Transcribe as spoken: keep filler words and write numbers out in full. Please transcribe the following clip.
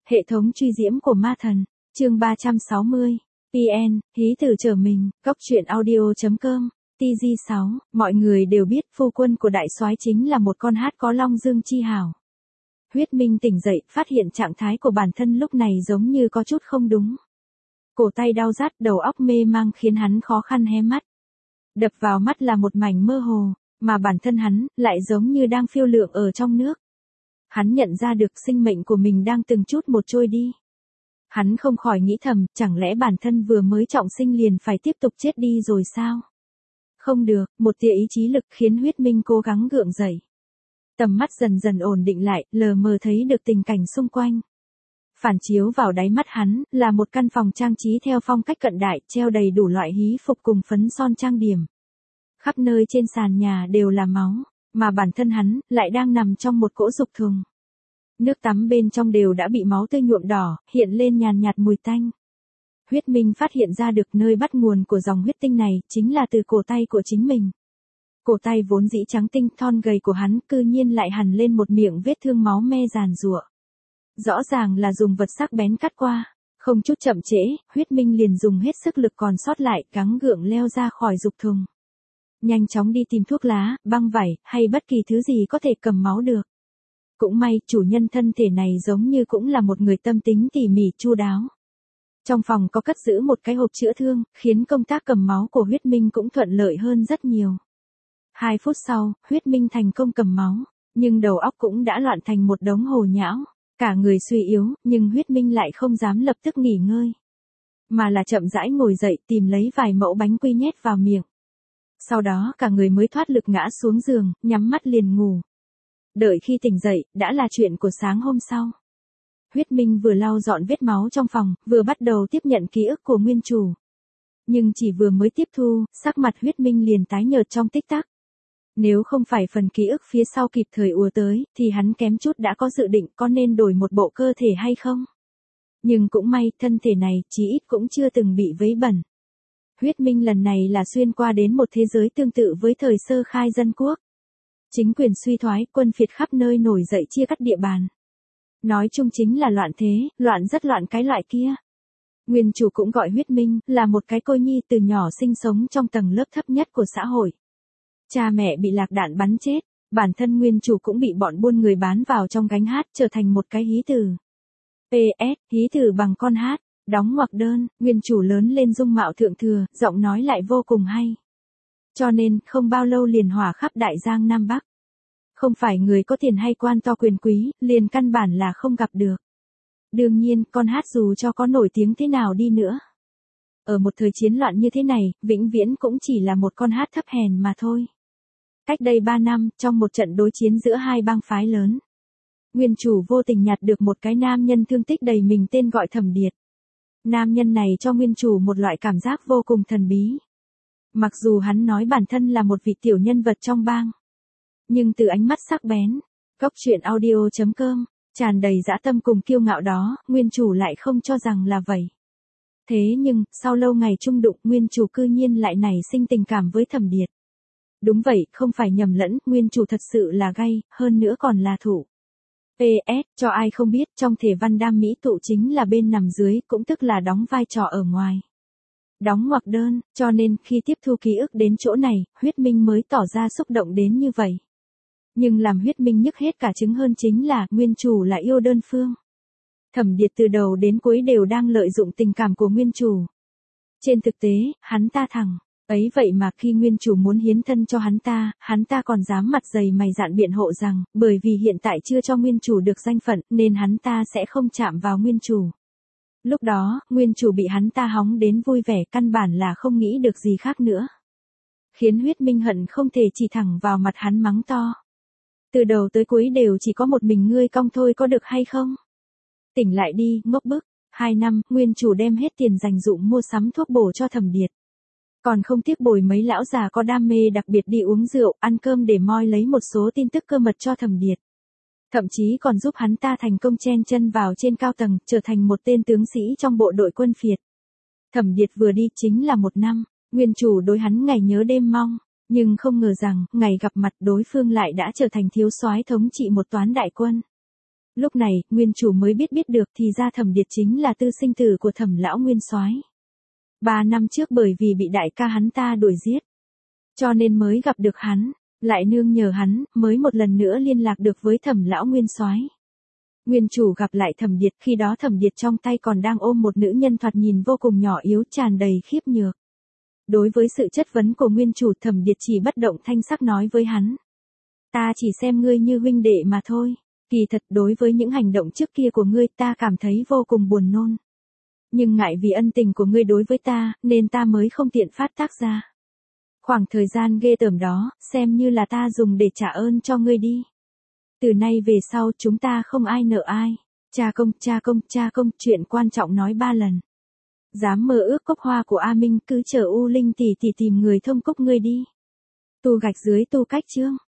Hệ thống truy diễm của ma thần, chương ba trăm sáu mươi. pê en, hí từ trở mình, cóc truyện audio chấm com, tê giê sáu, mọi người đều biết phu quân của đại soái chính là một con hát có long dương chi hảo. Huyết Minh tỉnh dậy, phát hiện trạng thái của bản thân lúc này giống như có chút không đúng. Cổ tay đau rát, đầu óc mê mang khiến hắn khó khăn hé mắt. Đập vào mắt là một mảnh mơ hồ, mà bản thân hắn lại giống như đang phiêu lượn ở trong nước. Hắn nhận ra được sinh mệnh của mình đang từng chút một trôi đi. Hắn không khỏi nghĩ thầm, chẳng lẽ bản thân vừa mới trọng sinh liền phải tiếp tục chết đi rồi sao? Không được, một tia ý chí lực khiến Huyết Minh cố gắng gượng dậy. Tầm mắt dần dần ổn định lại, lờ mờ thấy được tình cảnh xung quanh. Phản chiếu vào đáy mắt hắn, là một căn phòng trang trí theo phong cách cận đại, treo đầy đủ loại hí phục cùng phấn son trang điểm. Khắp nơi trên sàn nhà đều là máu, mà bản thân hắn lại đang nằm trong một cỗ dục thùng. Nước tắm bên trong đều đã bị máu tươi nhuộm đỏ, hiện lên nhàn nhạt mùi tanh. Huyết Minh phát hiện ra được nơi bắt nguồn của dòng huyết tinh này, chính là từ cổ tay của chính mình. Cổ tay vốn dĩ trắng tinh thon gầy của hắn cư nhiên lại hằn lên một miệng vết thương máu me giàn giụa. Rõ ràng là dùng vật sắc bén cắt qua, không chút chậm trễ, Huyết Minh liền dùng hết sức lực còn sót lại, gắng gượng leo ra khỏi dục thùng. Nhanh chóng đi tìm thuốc lá, băng vải, hay bất kỳ thứ gì có thể cầm máu được. Cũng may, chủ nhân thân thể này giống như cũng là một người tâm tính tỉ mỉ chu đáo. Trong phòng có cất giữ một cái hộp chữa thương, khiến công tác cầm máu của Huyết Minh cũng thuận lợi hơn rất nhiều. Hai phút sau, Huyết Minh thành công cầm máu, nhưng đầu óc cũng đã loạn thành một đống hồ nhão. Cả người suy yếu, nhưng Huyết Minh lại không dám lập tức nghỉ ngơi. Mà là chậm rãi ngồi dậy tìm lấy vài mẫu bánh quy nhét vào miệng. Sau đó cả người mới thoát lực ngã xuống giường, nhắm mắt liền ngủ. Đợi khi tỉnh dậy, đã là chuyện của sáng hôm sau. Huyết Minh vừa lau dọn vết máu trong phòng, vừa bắt đầu tiếp nhận ký ức của nguyên chủ. Nhưng chỉ vừa mới tiếp thu, sắc mặt Huyết Minh liền tái nhợt trong tích tắc. Nếu không phải phần ký ức phía sau kịp thời ùa tới, thì hắn kém chút đã có dự định có nên đổi một bộ cơ thể hay không. Nhưng cũng may, thân thể này chí ít cũng chưa từng bị vấy bẩn. Huyết Minh lần này là xuyên qua đến một thế giới tương tự với thời sơ khai dân quốc. Chính quyền suy thoái, quân phiệt khắp nơi nổi dậy chia cắt địa bàn. Nói chung chính là loạn thế, loạn rất loạn cái loại kia. Nguyên chủ cũng gọi Huyết Minh là một cái cô nhi từ nhỏ sinh sống trong tầng lớp thấp nhất của xã hội. Cha mẹ bị lạc đạn bắn chết, bản thân nguyên chủ cũng bị bọn buôn người bán vào trong gánh hát trở thành một cái hí từ. pê ét, hí từ bằng con hát, đóng ngoặc đơn, nguyên chủ lớn lên dung mạo thượng thừa, giọng nói lại vô cùng hay. Cho nên, không bao lâu liền hỏa khắp Đại Giang Nam Bắc. Không phải người có tiền hay quan to quyền quý, liền căn bản là không gặp được. Đương nhiên, con hát dù cho có nổi tiếng thế nào đi nữa. Ở một thời chiến loạn như thế này, vĩnh viễn cũng chỉ là một con hát thấp hèn mà thôi. Cách đây ba năm, trong một trận đối chiến giữa hai bang phái lớn, nguyên chủ vô tình nhặt được một cái nam nhân thương tích đầy mình tên gọi Thẩm Điệt. Nam nhân này cho nguyên chủ một loại cảm giác vô cùng thần bí. Mặc dù hắn nói bản thân là một vị tiểu nhân vật trong bang, nhưng từ ánh mắt sắc bén, cóc truyện audio chấm com, tràn đầy dã tâm cùng kiêu ngạo đó, nguyên chủ lại không cho rằng là vậy. Thế nhưng, sau lâu ngày chung đụng, nguyên chủ cư nhiên lại nảy sinh tình cảm với Thẩm Điệt. Đúng vậy, không phải nhầm lẫn, nguyên chủ thật sự là gay, hơn nữa còn là thủ. pê ét, cho ai không biết, trong thể văn đam mỹ tụ chính là bên nằm dưới, cũng tức là đóng vai trò ở ngoài. Đóng ngoặc đơn, cho nên khi tiếp thu ký ức đến chỗ này, Huyết Minh mới tỏ ra xúc động đến như vậy. Nhưng làm Huyết Minh nhức hết cả trứng hơn chính là, nguyên chủ là yêu đơn phương. Thẩm Điệt từ đầu đến cuối đều đang lợi dụng tình cảm của nguyên chủ. Trên thực tế, hắn ta thẳng. Ấy vậy mà khi nguyên chủ muốn hiến thân cho hắn ta, hắn ta còn dám mặt dày mày dạn biện hộ rằng, bởi vì hiện tại chưa cho nguyên chủ được danh phận, nên hắn ta sẽ không chạm vào nguyên chủ. Lúc đó, nguyên chủ bị hắn ta hóng đến vui vẻ, căn bản là không nghĩ được gì khác nữa. Khiến Huyết Minh hận không thể chỉ thẳng vào mặt hắn mắng to. Từ đầu tới cuối đều chỉ có một mình ngươi cong thôi có được hay không? Tỉnh lại đi, ngốc bức. Hai năm, nguyên chủ đem hết tiền dành dụm mua sắm thuốc bổ cho Thẩm Điệt. Còn không tiếc bồi mấy lão già có đam mê đặc biệt đi uống rượu, ăn cơm để moi lấy một số tin tức cơ mật cho Thẩm Điệt. Thậm chí còn giúp hắn ta thành công chen chân vào trên cao tầng, trở thành một tên tướng sĩ trong bộ đội quân phiệt. Thẩm Điệt vừa đi chính là một năm, nguyên chủ đối hắn ngày nhớ đêm mong, nhưng không ngờ rằng, ngày gặp mặt đối phương lại đã trở thành thiếu soái thống trị một toán đại quân. Lúc này, nguyên chủ mới biết biết được thì ra Thẩm Điệt chính là tư sinh tử của Thẩm lão nguyên soái. Ba năm trước bởi vì bị đại ca hắn ta đuổi giết, cho nên mới gặp được hắn, lại nương nhờ hắn, mới một lần nữa liên lạc được với Thẩm lão nguyên soái. Nguyên chủ gặp lại Thẩm Điệt, khi đó Thẩm Điệt trong tay còn đang ôm một nữ nhân thoạt nhìn vô cùng nhỏ yếu, tràn đầy khiếp nhược. Đối với sự chất vấn của nguyên chủ, Thẩm Điệt chỉ bất động thanh sắc nói với hắn: ta chỉ xem ngươi như huynh đệ mà thôi. Kỳ thật đối với những hành động trước kia của ngươi ta cảm thấy vô cùng buồn nôn. Nhưng ngại vì ân tình của ngươi đối với ta, nên ta mới không tiện phát tác ra. Khoảng thời gian ghê tởm đó, xem như là ta dùng để trả ơn cho ngươi đi. Từ nay về sau chúng ta không ai nợ ai. Cha công, cha công, cha công, chuyện quan trọng nói ba lần. Dám mơ ước cốc hoa của A Minh, cứ chờ U Linh tỷ tỷ tìm người thông cốc ngươi đi. Tu gạch dưới tu cách chương.